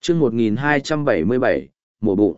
chương 1277, mổ bụng.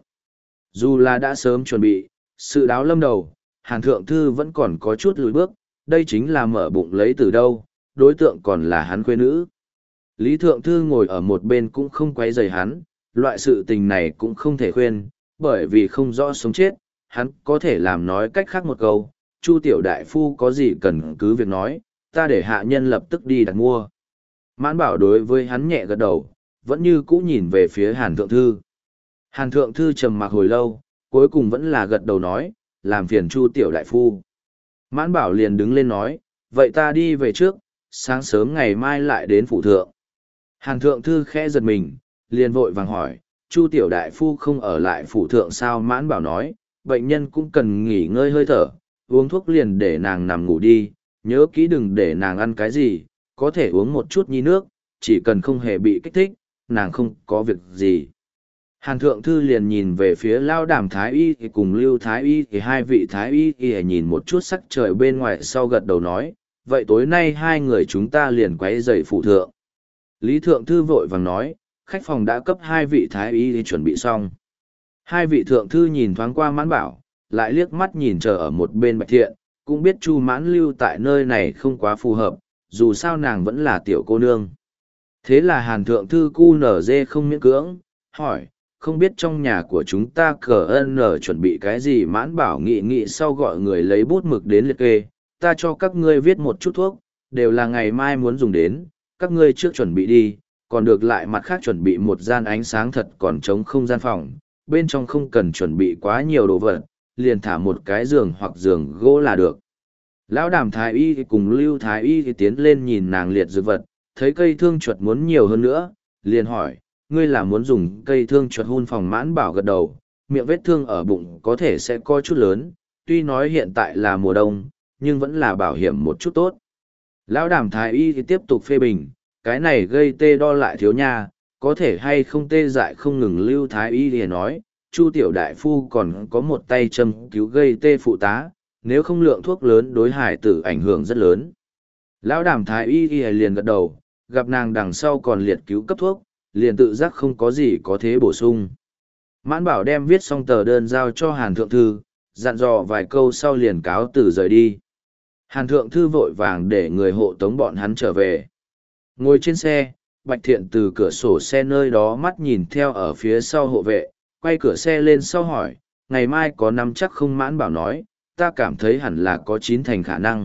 Dù là đã sớm chuẩn bị, sự đáo lâm đầu, Hàn Thượng Thư vẫn còn có chút lùi bước, đây chính là mở bụng lấy từ đâu, đối tượng còn là hắn khuê nữ. Lý Thượng Thư ngồi ở một bên cũng không quấy rầy hắn, loại sự tình này cũng không thể khuyên, bởi vì không rõ sống chết, hắn có thể làm nói cách khác một câu, Chu tiểu đại phu có gì cần cứ việc nói, ta để hạ nhân lập tức đi đặt mua. Mãn Bảo đối với hắn nhẹ gật đầu, vẫn như cũ nhìn về phía Hàn Thượng Thư. Hàn Thượng Thư trầm mặc hồi lâu, cuối cùng vẫn là gật đầu nói, làm phiền Chu tiểu đại phu. Mãn Bảo liền đứng lên nói, vậy ta đi về trước, sáng sớm ngày mai lại đến phủ thượng. Hàn Thượng Thư khẽ giật mình, liền vội vàng hỏi, Chu tiểu đại phu không ở lại phủ thượng sao? Mãn Bảo nói, bệnh nhân cũng cần nghỉ ngơi hơi thở, uống thuốc liền để nàng nằm ngủ đi, nhớ kỹ đừng để nàng ăn cái gì, có thể uống một chút nhi nước, chỉ cần không hề bị kích thích, nàng không có việc gì. Hàn Thượng Thư liền nhìn về phía Lao Đàm Thái Y thì cùng Lưu Thái Y thì hai vị Thái Y thì nhìn một chút sắc trời bên ngoài sau gật đầu nói, vậy tối nay hai người chúng ta liền quấy rầy phụ thượng. Lý Thượng Thư vội vàng nói, khách phòng đã cấp hai vị Thái Y thì chuẩn bị xong. Hai vị Thượng Thư nhìn thoáng qua Mãn Bảo, lại liếc mắt nhìn chờ ở một bên Bạch Thiện, cũng biết Chu Mãn lưu tại nơi này không quá phù hợp, dù sao nàng vẫn là tiểu cô nương. Thế là Hàn Thượng Thư cu nở dê không miễn cưỡng, hỏi, không biết trong nhà của chúng ta chuẩn bị cái gì? Mãn Bảo nghị sau gọi người lấy bút mực đến liệt kê, ta cho các ngươi viết một chút thuốc, đều là ngày mai muốn dùng đến, các ngươi trước chuẩn bị đi, còn được lại mặt khác chuẩn bị một gian ánh sáng thật còn trống không gian phòng, bên trong không cần chuẩn bị quá nhiều đồ vật, liền thả một cái giường hoặc giường gỗ là được. Lão Đàm Thái Y cùng Lưu Thái Y tiến lên nhìn nàng liệt dược vật, thấy cây thương chuột muốn nhiều hơn nữa, liền hỏi, ngươi là muốn dùng cây thương chuột hun phòng? Mãn Bảo gật đầu, miệng vết thương ở bụng có thể sẽ coi chút lớn, tuy nói hiện tại là mùa đông, nhưng vẫn là bảo hiểm một chút tốt. Lão Đàm Thái Y thì tiếp tục phê bình, cái này gây tê đo lại thiếu nha, có thể hay không tê dại không ngừng. Lưu Thái Y thì nói, Chu tiểu đại phu còn có một tay châm cứu gây tê phụ tá, nếu không lượng thuốc lớn đối hải tử ảnh hưởng rất lớn. Lão Đàm Thái Y thì liền gật đầu, gặp nàng đằng sau còn liệt cứu cấp thuốc, liền tự giác không có gì có thế bổ sung. Mãn Bảo đem viết xong tờ đơn giao cho Hàn Thượng Thư, dặn dò vài câu sau liền cáo từ rời đi. Hàn Thượng Thư vội vàng để người hộ tống bọn hắn trở về. Ngồi trên xe, Bạch Thiện từ cửa sổ xe nơi đó mắt nhìn theo ở phía sau hộ vệ, quay cửa xe lên sau hỏi, ngày mai có nắm chắc không? Mãn Bảo nói, ta cảm thấy hẳn là có 9 thành khả năng.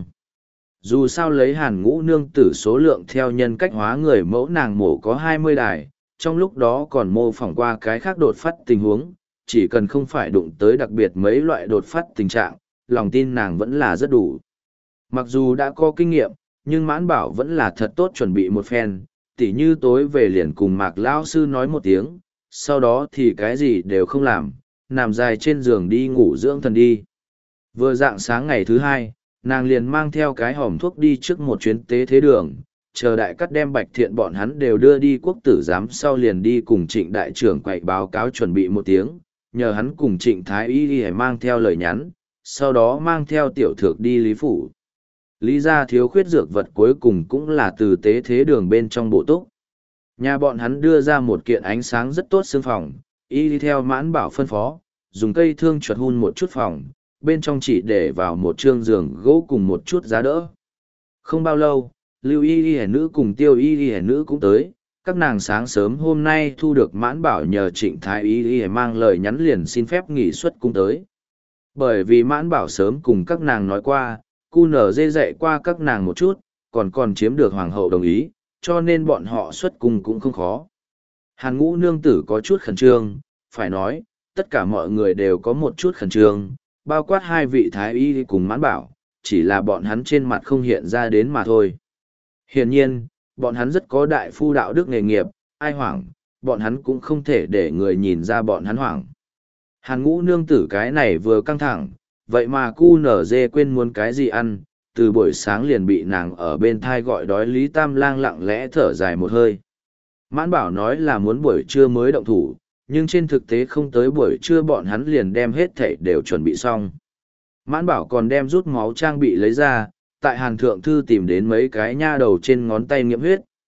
Dù sao lấy Hàn Ngũ nương tử số lượng theo nhân cách hóa người mẫu nàng mổ có 20 đài, trong lúc đó còn mô phỏng qua cái khác đột phát tình huống, chỉ cần không phải đụng tới đặc biệt mấy loại đột phát tình trạng, lòng tin nàng vẫn là rất đủ. Mặc dù đã có kinh nghiệm, nhưng Mãn Bảo vẫn là thật tốt chuẩn bị một phen, tỉ như tối về liền cùng Mạc Lão sư nói một tiếng, sau đó thì cái gì đều không làm, nằm dài trên giường đi ngủ dưỡng thần đi. Vừa rạng sáng ngày thứ hai, nàng liền mang theo cái hòm thuốc đi trước một chuyến tế thế đường, chờ đại cắt đem Bạch Thiện bọn hắn đều đưa đi quốc tử giám sau liền đi cùng Trịnh đại trưởng quậy báo cáo chuẩn bị một tiếng, nhờ hắn cùng Trịnh Thái Y đi mang theo lời nhắn, sau đó mang theo tiểu thược đi Lý Phủ. Lý gia thiếu khuyết dược vật cuối cùng cũng là từ tế thế đường bên trong bộ túc. Nhà bọn hắn đưa ra một kiện ánh sáng rất tốt xương phòng, y đi theo Mãn Bảo phân phó, dùng cây thương chuột hun một chút phòng, bên trong chỉ để vào một trương giường gỗ cùng một chút giá đỡ. Không bao lâu, Lưu Y Y nữ cùng Tiêu Y Y nữ cũng tới, các nàng sáng sớm hôm nay thu được Mãn Bảo nhờ Trịnh Thái Y Y mang lời nhắn liền xin phép nghỉ xuất cung tới. Bởi vì Mãn Bảo sớm cùng các nàng nói qua, cu nở dê dạy qua các nàng một chút, còn chiếm được hoàng hậu đồng ý, cho nên bọn họ xuất cung cũng không khó. Hàn Ngũ nương tử có chút khẩn trương, phải nói, tất cả mọi người đều có một chút khẩn trương, bao quát hai vị Thái Y cùng Mãn Bảo, chỉ là bọn hắn trên mặt không hiện ra đến mà thôi. Hiển nhiên, bọn hắn rất có đại phu đạo đức nghề nghiệp, ai hoảng, bọn hắn cũng không thể để người nhìn ra bọn hắn hoảng. Hàn Ngũ nương tử cái này vừa căng thẳng, vậy mà cu nở dê quên muốn cái gì ăn, từ buổi sáng liền bị nàng ở bên thai gọi đói. Lý Tam Lang lặng lẽ thở dài một hơi. Mãn Bảo nói là muốn buổi trưa mới động thủ, nhưng trên thực tế không tới buổi trưa bọn hắn liền đem hết thảy đều chuẩn bị xong. Mãn Bảo còn đem rút máu trang bị lấy ra, tại Hàn Thượng Thư tìm đến mấy cái nha đầu trên ngón tay nghiệm huyết,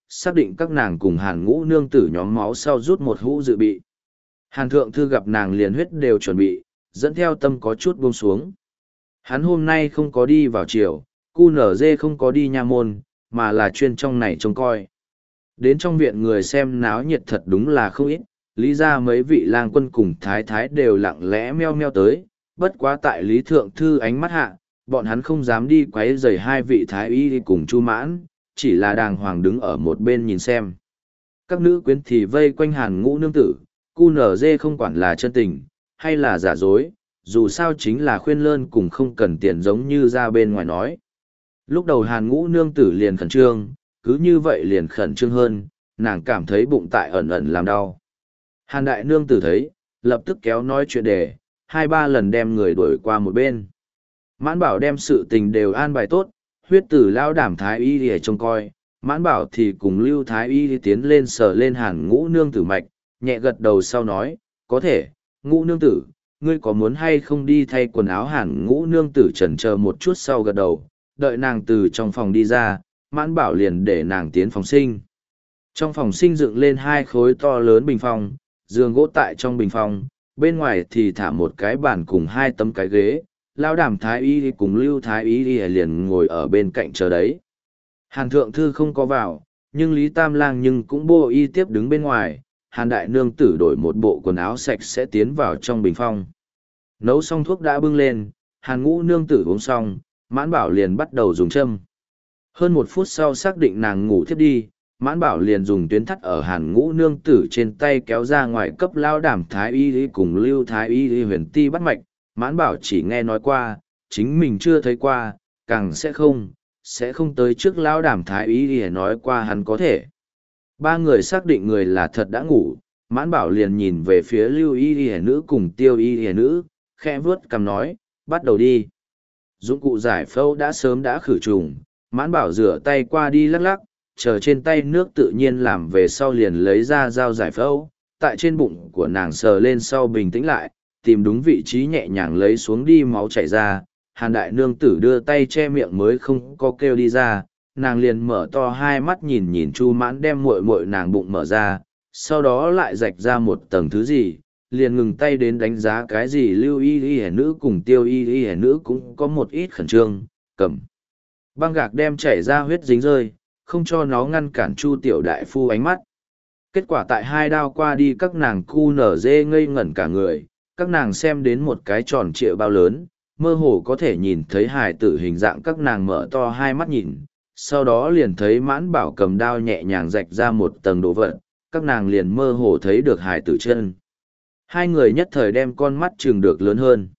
xác định các nàng cùng Hàn Ngũ nương tử nhóm máu sau rút một hũ dự bị. Hàn Thượng Thư gặp nàng liền huyết đều chuẩn bị, dẫn theo tâm có chút buông xuống. Hắn hôm nay không có đi vào triều, cu nở dê không có đi nha môn, mà là chuyên trong này trông coi. Đến trong viện người xem náo nhiệt thật đúng là không ít, lý ra mấy vị lang quân cùng thái thái đều lặng lẽ meo meo tới, bất quá tại Lý Thượng Thư ánh mắt hạ, bọn hắn không dám đi quấy rầy hai vị thái y cùng Chu Mãn, chỉ là đàng hoàng đứng ở một bên nhìn xem. Các nữ quyến thì vây quanh Hàn Ngũ nương tử, cu nở dê không quản là chân tình, hay là giả dối, dù sao chính là khuyên lơn cùng không cần tiền giống như ra bên ngoài nói. Lúc đầu Hàn Ngũ nương tử liền khẩn trương, cứ như vậy liền khẩn trương hơn, nàng cảm thấy bụng tại ẩn ẩn làm đau. Hàn đại nương tử thấy, lập tức kéo nói chuyện đề, hai ba lần đem người đuổi qua một bên. Mãn bảo đem sự tình đều an bài tốt, huyết tử lao đảm thái y để trông coi, mãn bảo thì cùng lưu thái y tiến lên sờ lên Hàn Ngũ nương tử mạch, nhẹ gật đầu sau nói, có thể, Ngũ nương tử, ngươi có muốn hay không đi thay quần áo? Hàn Ngũ nương tử chần chờ một chút sau gật đầu, đợi nàng từ trong phòng đi ra, mãn bảo liền để nàng tiến phòng sinh. Trong phòng sinh dựng lên hai khối to lớn bình phong, giường gỗ tại trong bình phong, bên ngoài thì thả một cái bàn cùng hai tấm cái ghế, lao đảm thái y cùng lưu thái y liền ngồi ở bên cạnh chờ đấy. Hàn Thượng Thư không có vào, nhưng Lý Tam Lang nhưng cũng bô y tiếp đứng bên ngoài, Hàn đại nương tử đổi một bộ quần áo sạch sẽ tiến vào trong bình phong. Nấu xong thuốc đã bưng lên, Hàn Ngũ nương tử uống xong, mãn bảo liền bắt đầu dùng châm. Hơn một phút sau xác định nàng ngủ thiếp đi, mãn bảo liền dùng tuyến thắt ở Hàn Ngũ nương tử trên tay kéo ra ngoài cấp lao đảm thái y cùng lưu thái y huyền ti bắt mạch. Mãn bảo chỉ nghe nói qua, chính mình chưa thấy qua, càng sẽ không tới trước lao đảm thái y nói qua hắn có thể. Ba người xác định người là thật đã ngủ, mãn bảo liền nhìn về phía lưu y nữ cùng tiêu y nữ, khẽ vướt cằm nói, bắt đầu đi. Dụng cụ giải phẫu đã sớm đã khử trùng, mãn bảo rửa tay qua đi lắc lắc, chờ trên tay nước tự nhiên làm về sau liền lấy ra dao giải phẫu, tại trên bụng của nàng sờ lên sau bình tĩnh lại, tìm đúng vị trí nhẹ nhàng lấy xuống đi máu chảy ra. Hàn đại nương tử đưa tay che miệng mới không có kêu đi ra, nàng liền mở to hai mắt nhìn nhìn Chu Mãn đem muội muội nàng bụng mở ra, sau đó lại rạch ra một tầng thứ gì, liền ngừng tay đến đánh giá cái gì. Lưu y y nữ cùng tiêu y y nữ cũng có một ít khẩn trương, cầm băng gạc đem chảy ra huyết dính rơi, không cho nó ngăn cản Chu tiểu đại phu ánh mắt. Kết quả tại hai đao qua đi các nàng cu nở dê ngây ngẩn cả người, các nàng xem đến một cái tròn trịa bao lớn, mơ hồ có thể nhìn thấy hài tử hình dạng, các nàng mở to hai mắt nhìn, sau đó liền thấy mãn bảo cầm đao nhẹ nhàng rạch ra một tầng đồ vật, các nàng liền mơ hồ thấy được hài tử chân. Hai người nhất thời đem con mắt chừng được lớn hơn.